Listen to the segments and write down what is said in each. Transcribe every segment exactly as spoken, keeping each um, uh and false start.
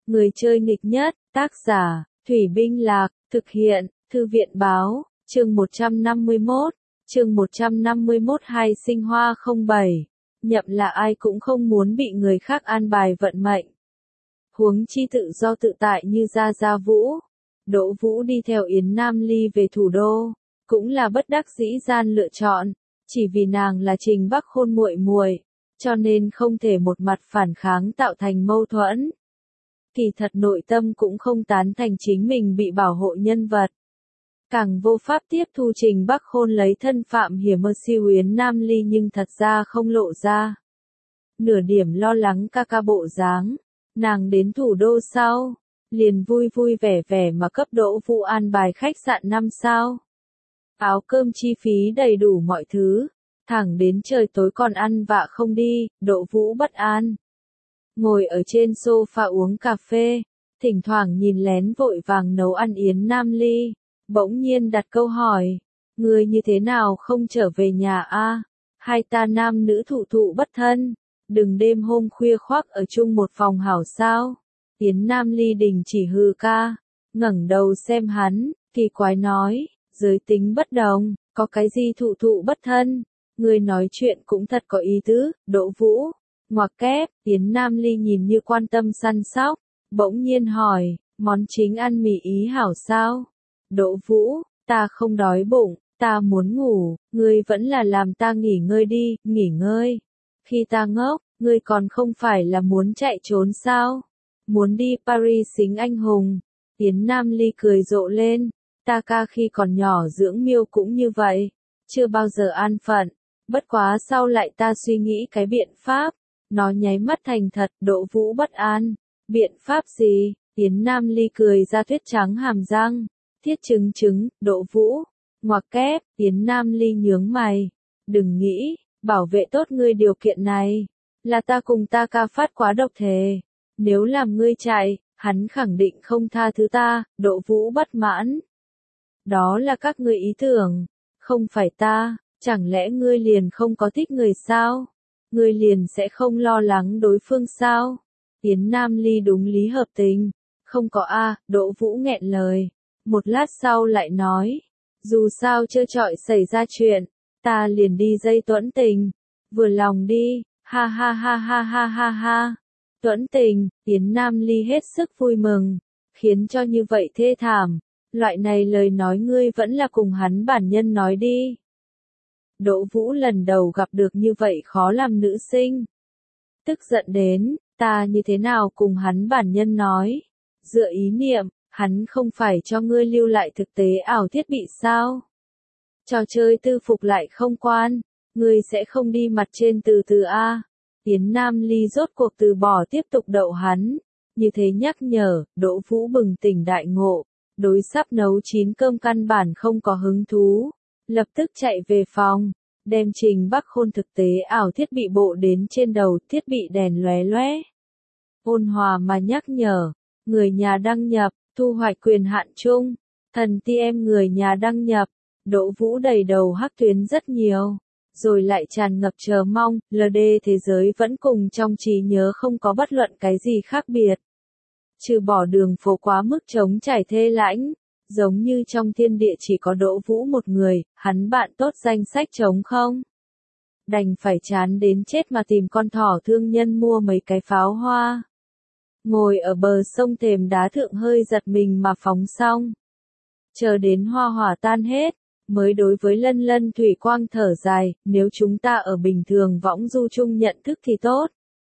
Người chơi nghịch nhất, tác giả, Thủy Binh Lạc, thực hiện, Thư viện báo, chương một trăm năm mươi mốt, chương một trăm năm mươi mốt hai sinh hoa không bảy, nhậm là ai cũng không muốn bị người khác an bài vận mệnh. Huống chi tự do tự tại như Gia Gia Vũ. Đỗ Vũ đi theo Yến Nam Ly về thủ đô, cũng là bất đắc dĩ gian lựa chọn, chỉ vì nàng là Trình Bắc Khôn muội muội, cho nên không thể một mặt phản kháng tạo thành mâu thuẫn. Kỳ thật nội tâm cũng không tán thành chính mình bị bảo hộ nhân vật. Càng vô pháp tiếp thu Trình Bắc Khôn lấy thân phạm hiểm mơ siêu Yến Nam Ly nhưng thật ra không lộ ra. Nửa điểm lo lắng ca ca bộ dáng, nàng đến thủ đô sau, liền vui vui vẻ vẻ mà cấp Đỗ Vũ an bài khách sạn năm sao. Áo cơm chi phí đầy đủ mọi thứ, thẳng đến trời tối còn ăn vạ không đi, Đỗ Vũ bất an. Ngồi ở trên sofa uống cà phê, thỉnh thoảng nhìn lén vội vàng nấu ăn Yến Nam Ly, bỗng nhiên đặt câu hỏi, người như thế nào không trở về nhà a? Hai ta nam nữ thụ thụ bất thân, đừng đêm hôm khuya khoác ở chung một phòng hảo sao? Yến Nam Ly đình chỉ hừ ca, ngẩng đầu xem hắn, kỳ quái nói, giới tính bất đồng, có cái gì thụ thụ bất thân? Người nói chuyện cũng thật có ý tứ, Đỗ Vũ. Ngoặc kép, Yến Nam Ly nhìn như quan tâm săn sóc, bỗng nhiên hỏi, món chính ăn mì Ý hảo sao? Đỗ Vũ, ta không đói bụng, ta muốn ngủ, ngươi vẫn là làm ta nghỉ ngơi đi, nghỉ ngơi. Khi ta ngốc, ngươi còn không phải là muốn chạy trốn sao? Muốn đi Paris xính anh hùng. Yến Nam Ly cười rộ lên, ta ca khi còn nhỏ dưỡng miêu cũng như vậy, chưa bao giờ an phận, bất quá sau lại ta suy nghĩ cái biện pháp. Nó nháy mắt thành thật, Đỗ Vũ bất an. Biện pháp gì? Yến Nam Ly cười ra tuyết trắng hàm răng. Thiết chứng chứng, Đỗ Vũ. Ngoặc kép, Yến Nam Ly nhướng mày. Đừng nghĩ, bảo vệ tốt ngươi điều kiện này. Là ta cùng ta ca phát quá độc thề. Nếu làm ngươi chạy, hắn khẳng định không tha thứ ta, Đỗ Vũ bất mãn. Đó là các ngươi ý tưởng, không phải ta, chẳng lẽ ngươi liền không có thích người sao? Ngươi liền sẽ không lo lắng đối phương sao? Yến Nam Ly đúng lý hợp tình. Không có a, Đỗ Vũ nghẹn lời. Một lát sau lại nói. Dù sao trơ trọi xảy ra chuyện, ta liền đi dây tuẫn tình. Vừa lòng đi, ha ha ha ha ha ha ha. Tuẫn tình, Yến Nam Ly hết sức vui mừng. Khiến cho như vậy thê thảm. Loại này lời nói ngươi vẫn là cùng hắn bản nhân nói đi. Đỗ Vũ lần đầu gặp được như vậy khó làm nữ sinh. Tức giận đến, ta như thế nào cùng hắn bản nhân nói. Dựa ý niệm, hắn không phải cho ngươi lưu lại thực tế ảo thiết bị sao? Trò chơi tư phục lại không quan, ngươi sẽ không đi mặt trên từ từ A. Yến Nam Ly rốt cuộc từ bỏ tiếp tục đậu hắn. Như thế nhắc nhở, Đỗ Vũ bừng tỉnh đại ngộ. Đối sắp nấu chín cơm căn bản không có hứng thú. Lập tức chạy về phòng, đem Trình Bắc Khôn thực tế ảo thiết bị bộ đến trên đầu, thiết bị đèn lóe lóe. Ôn hòa mà nhắc nhở, người nhà đăng nhập, thu hoạch quyền hạn chung, thần ti em người nhà đăng nhập, Đỗ Vũ đầy đầu hắc tuyến rất nhiều, rồi lại tràn ngập chờ mong, lờ đê thế giới vẫn cùng trong trí nhớ không có bất luận cái gì khác biệt. Trừ bỏ đường phố quá mức trống trải thê lãnh. Giống như trong thiên địa chỉ có Đỗ Vũ một người, hắn bạn tốt danh sách trống không? Đành phải chán đến chết mà tìm con thỏ thương nhân mua mấy cái pháo hoa. Ngồi ở bờ sông thềm đá thượng hơi giật mình mà phóng xong. Chờ đến hoa hỏa tan hết, mới đối với Lân Lân Thủy Quang thở dài, nếu chúng ta ở bình thường võng du chung nhận thức thì tốt.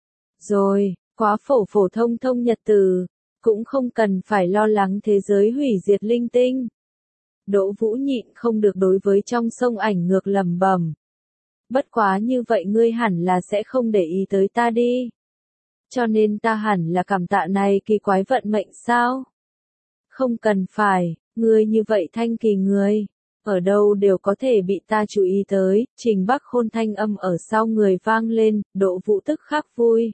Rồi, quá phổ phổ thông thông nhật từ. Cũng không cần phải lo lắng thế giới hủy diệt linh tinh. Đỗ Vũ nhịn không được đối với trong sông ảnh ngược lẩm bẩm. Bất quá như vậy ngươi hẳn là sẽ không để ý tới ta đi. Cho nên ta hẳn là cảm tạ này kỳ quái vận mệnh sao? Không cần phải, ngươi như vậy thanh kỳ người. Ở đâu đều có thể bị ta chú ý tới. Trình Bắc Khôn thanh âm ở sau người vang lên, Đỗ Vũ tức khắc vui.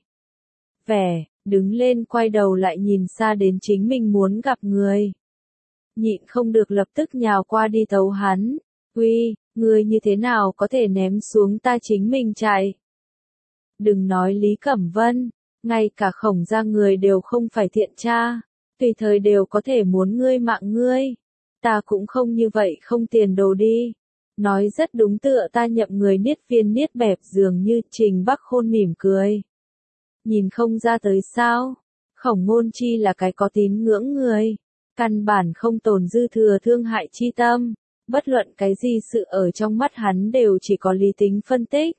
Vẻ. Đứng lên quay đầu lại nhìn xa đến chính mình muốn gặp người. Nhịn không được lập tức nhào qua đi tấu hắn. Uy, người như thế nào có thể ném xuống ta chính mình chạy? Đừng nói Lý Cẩm Vân, Ngay cả Khổng gia người đều không phải thiện tra, tùy thời đều có thể muốn ngươi mạng ngươi. Ta cũng không như vậy không tiền đồ đi. Nói rất đúng, tựa ta nhậm người niết viên niết bẹp dường như. Trình Bắc Khôn mỉm cười. Nhìn không ra tới sao? Khổng Ngôn Chi là cái có tín ngưỡng người, căn bản không tồn dư thừa thương hại chi tâm, bất luận cái gì sự ở trong mắt hắn đều chỉ có lý tính phân tích.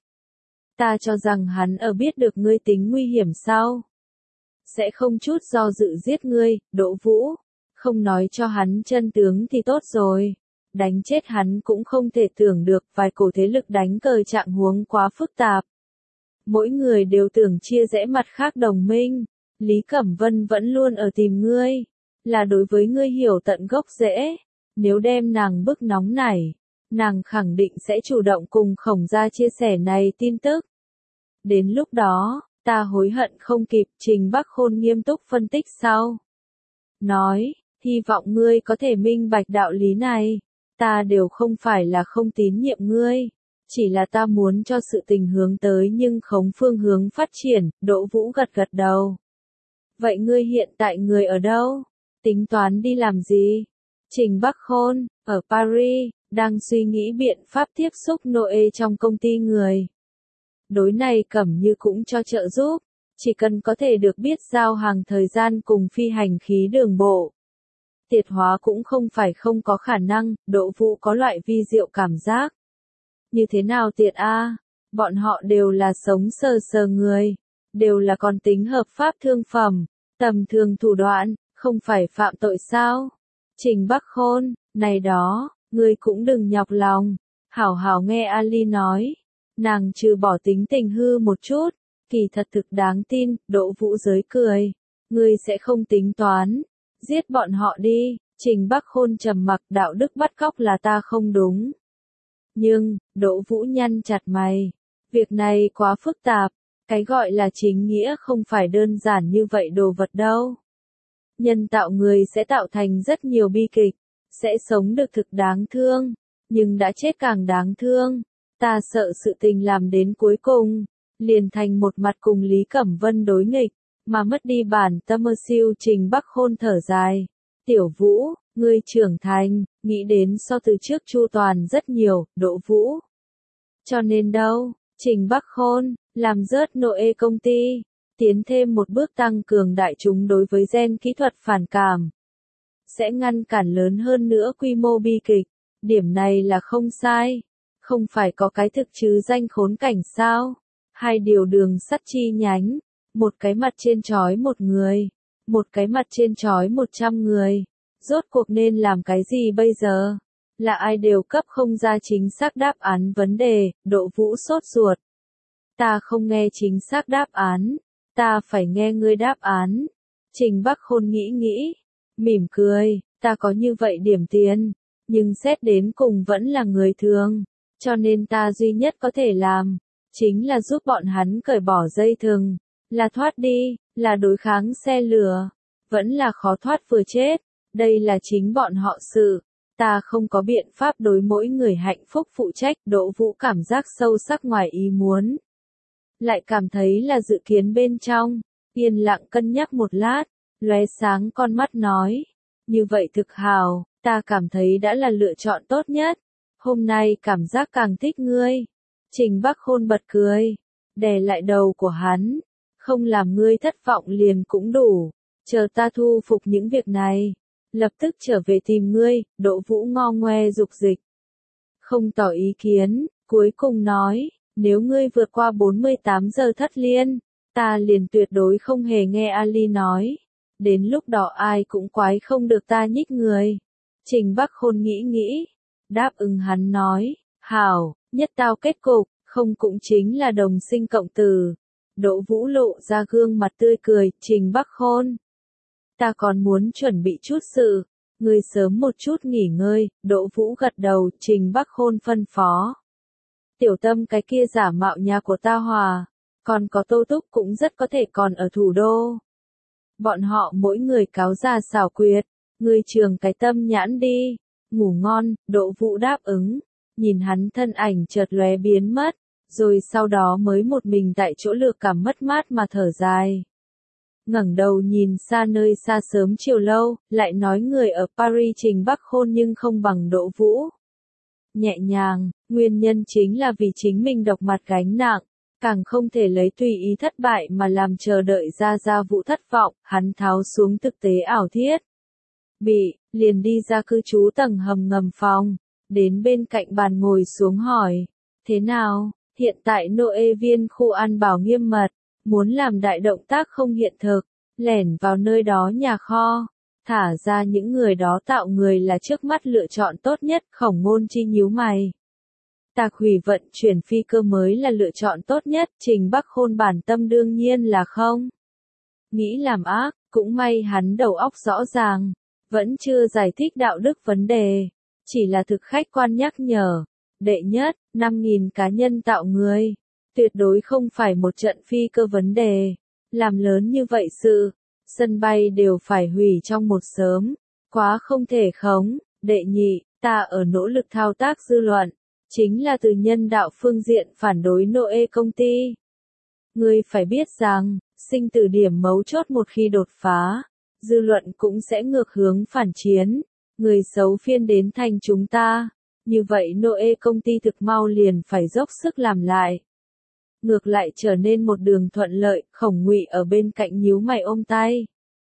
Ta cho rằng hắn ở biết được ngươi tính nguy hiểm sau, sẽ không chút do dự giết ngươi. Đỗ Vũ, không nói cho hắn chân tướng thì tốt rồi, đánh chết hắn cũng không thể tưởng được, vài cổ thế lực đánh cờ trạng huống quá phức tạp. Mỗi người đều tưởng chia rẽ mặt khác đồng minh. Lý Cẩm Vân vẫn luôn ở tìm ngươi, là đối với ngươi hiểu tận gốc rễ. Nếu đem nàng bức nóng nảy, nàng khẳng định sẽ chủ động cùng Khổng gia chia sẻ này tin tức. Đến lúc đó, ta hối hận không kịp. Trình Bắc Khôn nghiêm túc phân tích sau. Nói, hy vọng ngươi có thể minh bạch đạo lý này. Ta đều không phải là không tín nhiệm ngươi, chỉ là ta muốn cho sự tình hướng tới nhưng khống phương hướng phát triển. Đỗ Vũ gật gật đầu. Vậy ngươi hiện tại người ở đâu? Tính toán đi làm gì? Trình Bắc Khôn, ở Paris, đang suy nghĩ biện pháp tiếp xúc Noe trong công ty người. Đối này Cẩm Như cũng cho trợ giúp, chỉ cần có thể được biết giao hàng thời gian cùng phi hành khí đường bộ. Tiệt hóa cũng không phải không có khả năng. Đỗ Vũ có loại vi diệu cảm giác. Như thế nào tiệt a? Bọn họ đều là sống sờ sờ người, đều là còn tính hợp pháp thương phẩm, tầm thường thủ đoạn, không phải phạm tội sao? Trình Bắc Khôn, này đó, ngươi cũng đừng nhọc lòng. Hảo hảo nghe Ali nói. Nàng trừ bỏ tính tình hư một chút, kỳ thật thực đáng tin. Đỗ Vũ giới cười. Ngươi sẽ không tính toán giết bọn họ đi. Trình Bắc Khôn trầm mặc. Đạo đức bắt cóc là ta không đúng. Nhưng, Đỗ Vũ nhăn chặt mày. Việc này quá phức tạp. Cái gọi là chính nghĩa không phải đơn giản như vậy đồ vật đâu. Nhân tạo người sẽ tạo thành rất nhiều bi kịch, sẽ sống được thực đáng thương, nhưng đã chết càng đáng thương. Ta sợ sự tình làm đến cuối cùng, liền thành một mặt cùng Lý Cẩm Vân đối nghịch, mà mất đi bản tâm. Siêu. Trình Bắc Khôn thở dài. Tiểu Vũ, ngươi trưởng thành, nghĩ đến so từ trước chu toàn rất nhiều. Đỗ Vũ. Cho nên đâu? Trình Bắc Khôn, làm rớt Noe công ty, tiến thêm một bước tăng cường đại chúng đối với gen kỹ thuật phản cảm. Sẽ ngăn cản lớn hơn nữa quy mô bi kịch. Điểm này là không sai. Không phải có cái thực chứ danh khốn cảnh sao? Hai điều đường sắt chi nhánh. Một cái mặt trên trói một người. Một cái mặt trên trói một trăm người. Rốt cuộc nên làm cái gì bây giờ? Là ai đều cấp không ra chính xác đáp án vấn đề. Đỗ Vũ sốt ruột. Ta không nghe chính xác đáp án. Ta phải nghe ngươi đáp án. Trình Bắc Khôn nghĩ nghĩ. Mỉm cười. Ta có như vậy điểm tiền. Nhưng xét đến cùng vẫn là người thường. Cho nên ta duy nhất có thể làm. Chính là giúp bọn hắn cởi bỏ dây thừng. Là thoát đi. Là đối kháng xe lửa. Vẫn là khó thoát vừa chết. Đây là chính bọn họ sự. Ta không có biện pháp đối mỗi người hạnh phúc phụ trách. Đỗ Vũ cảm giác sâu sắc ngoài ý muốn. Lại cảm thấy là dự kiến bên trong. Yên lặng cân nhắc một lát. Lóe sáng con mắt nói. Như vậy thực hào. Ta cảm thấy đã là lựa chọn tốt nhất. Hôm nay cảm giác càng thích ngươi. Trình Bắc Khôn bật cười. Đè lại đầu của hắn. Không làm ngươi thất vọng liền cũng đủ. Chờ ta thu phục những việc này. Lập tức trở về tìm ngươi. Đỗ Vũ ngo ngoe dục dịch. Không tỏ ý kiến. Cuối cùng nói. Nếu ngươi vượt qua bốn mươi tám giờ thất liên. Ta liền tuyệt đối không hề nghe Ali nói. Đến lúc đó ai cũng quái không được ta nhích người. Trình Bắc Khôn nghĩ nghĩ. Đáp ứng hắn nói. Hảo, nhất tao kết cục. Không cũng chính là đồng sinh cộng tử. Đỗ Vũ lộ ra gương mặt tươi cười. Trình Bắc Khôn. Ta còn muốn chuẩn bị chút sự. Ngươi sớm một chút nghỉ ngơi. Đỗ Vũ gật đầu. Trình Bắc Khôn phân phó. Tiểu Tâm cái kia giả mạo nhà của ta hòa. Còn có Tô Túc cũng rất có thể còn ở thủ đô. Bọn họ mỗi người cáo ra xảo quyệt. Ngươi trường cái tâm nhãn đi. Ngủ ngon. Đỗ Vũ đáp ứng. Nhìn hắn thân ảnh chợt lóe biến mất. Rồi sau đó mới một mình tại chỗ lược cảm mất mát mà thở dài. ngẩng đầu nhìn xa nơi xa sớm chiều lâu, lại nói người ở Paris Trình Bắc Khôn nhưng không bằng Đỗ Vũ. Nhẹ nhàng, nguyên nhân chính là vì chính mình độc mặt gánh nặng, càng không thể lấy tùy ý thất bại mà làm chờ đợi ra Gia Vũ thất vọng, hắn tháo xuống thực tế ảo thiết. Bị, liền đi ra cư trú tầng hầm ngầm phòng, đến bên cạnh bàn ngồi xuống hỏi, thế nào, hiện tại Noe viên khu an bảo nghiêm mật, muốn làm đại động tác không hiện thực, lẻn vào nơi đó nhà kho, thả ra những người đó tạo người là trước mắt lựa chọn tốt nhất. Khổng Ngôn Chi nhíu mày. Tạc hủy vận chuyển phi cơ mới là lựa chọn tốt nhất, Trình Bắc Khôn bản tâm đương nhiên là không. Nghĩ làm ác, cũng may hắn đầu óc rõ ràng, vẫn chưa giải thích đạo đức vấn đề, chỉ là thực khách quan nhắc nhở. Đệ nhất, năm nghìn cá nhân tạo người, tuyệt đối không phải một trận phi cơ vấn đề, làm lớn như vậy sự, sân bay đều phải hủy trong một sớm, quá không thể khống. Đệ nhị, ta ở nỗ lực thao tác dư luận, chính là từ nhân đạo phương diện phản đối Noe công ty. Ngươi phải biết rằng, sinh tử điểm mấu chốt một khi đột phá, dư luận cũng sẽ ngược hướng phản chiến, người xấu phiên đến thành chúng ta, như vậy Noe công ty thực mau liền phải dốc sức làm lại. Ngược lại trở nên một đường thuận lợi, Khổng Ngụy ở bên cạnh nhíu mày ôm tay.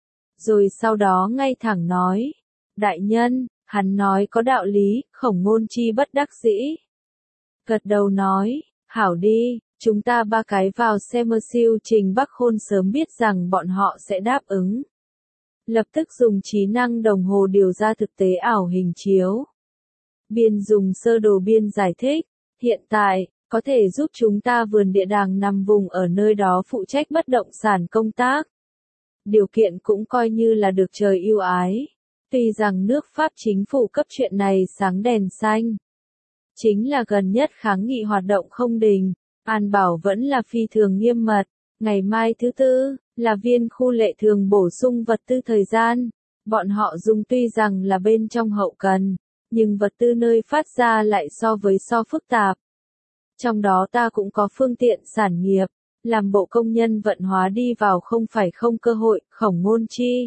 Rồi sau đó ngay thẳng nói, đại nhân, hắn nói có đạo lý. Khổng Ngôn Chi bất đắc dĩ. Gật đầu nói, hảo đi, chúng ta ba cái vào xe mơ siêu. Trình Bắc Khôn sớm biết rằng bọn họ sẽ đáp ứng. Lập tức dùng trí năng đồng hồ điều ra thực tế ảo hình chiếu. Biên dùng sơ đồ biên giải thích, hiện tại, có thể giúp chúng ta vườn địa đàng nằm vùng ở nơi đó phụ trách bất động sản công tác. Điều kiện cũng coi như là được trời ưu ái. Tuy rằng nước Pháp chính phủ cấp chuyện này sáng đèn xanh. Chính là gần nhất kháng nghị hoạt động không đình, an bảo vẫn là phi thường nghiêm mật. Ngày mai thứ tư, là viên khu lệ thường bổ sung vật tư thời gian. Bọn họ dùng tuy rằng là bên trong hậu cần, nhưng vật tư nơi phát ra lại so với so phức tạp. Trong đó ta cũng có phương tiện sản nghiệp, làm bộ công nhân vận hóa đi vào không phải không cơ hội. Khổng Ngôn Chi.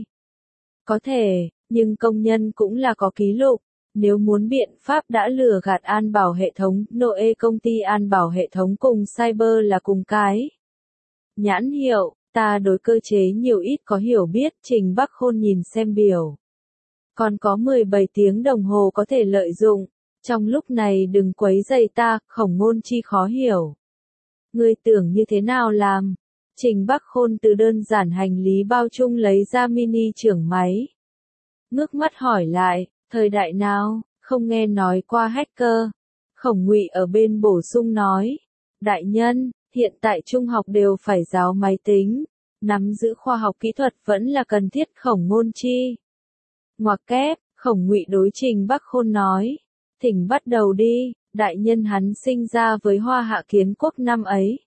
Có thể, nhưng công nhân cũng là có ký lục, nếu muốn biện pháp đã lừa gạt an bảo hệ thống, Noe công ty an bảo hệ thống cùng Cyber là cùng cái. Nhãn hiệu, ta đối cơ chế nhiều ít có hiểu biết. Trình Bắc Khôn nhìn xem biểu. Còn có mười bảy tiếng đồng hồ có thể lợi dụng. Trong lúc này đừng quấy rầy ta. Khổng Ngôn Chi khó hiểu. Ngươi tưởng như thế nào làm? Trình Bắc Khôn từ đơn giản hành lý bao chung lấy ra mini trưởng máy. Ngước mắt hỏi lại, thời đại nào, không nghe nói qua hacker. Khổng Ngụy ở bên bổ sung nói, đại nhân, hiện tại trung học đều phải giáo máy tính, nắm giữ khoa học kỹ thuật vẫn là cần thiết. Khổng Ngôn Chi. Ngoặc kép, Khổng Ngụy đối Trình Bắc Khôn nói, thỉnh bắt đầu đi, đại nhân hắn sinh ra với Hoa Hạ Kiến Quốc năm ấy.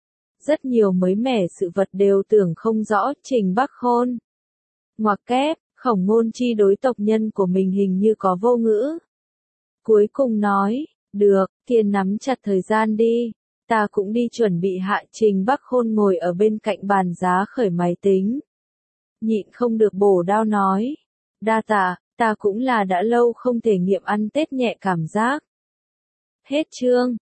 Rất nhiều mới mẻ sự vật đều tưởng không rõ. Trình Bắc Khôn. Ngoặc kép, Khổng Ngôn Chi đối tộc nhân của mình hình như có vô ngữ. Cuối cùng nói, được, kia nắm chặt thời gian đi, ta cũng đi chuẩn bị hạ. Trình Bắc Khôn ngồi ở bên cạnh bàn giá khởi máy tính. Nhịn không được bổ đao nói, đa tạ, ta cũng là đã lâu không thể nghiệm ăn Tết nhẹ cảm giác. Hết chương.